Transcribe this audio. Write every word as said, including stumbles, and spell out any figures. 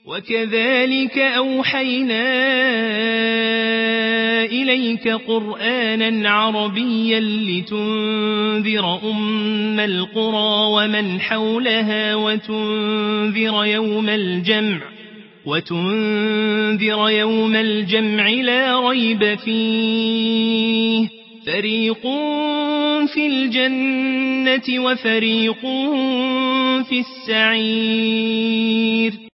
وكذلك أوحينا إليك قرآنا عربيا لتنذر أم القرى ومن حولها وتنذر يوم الجمع وتنذر يوم الجمع لا ريب فيه فريق في الجنة وفريق في السعير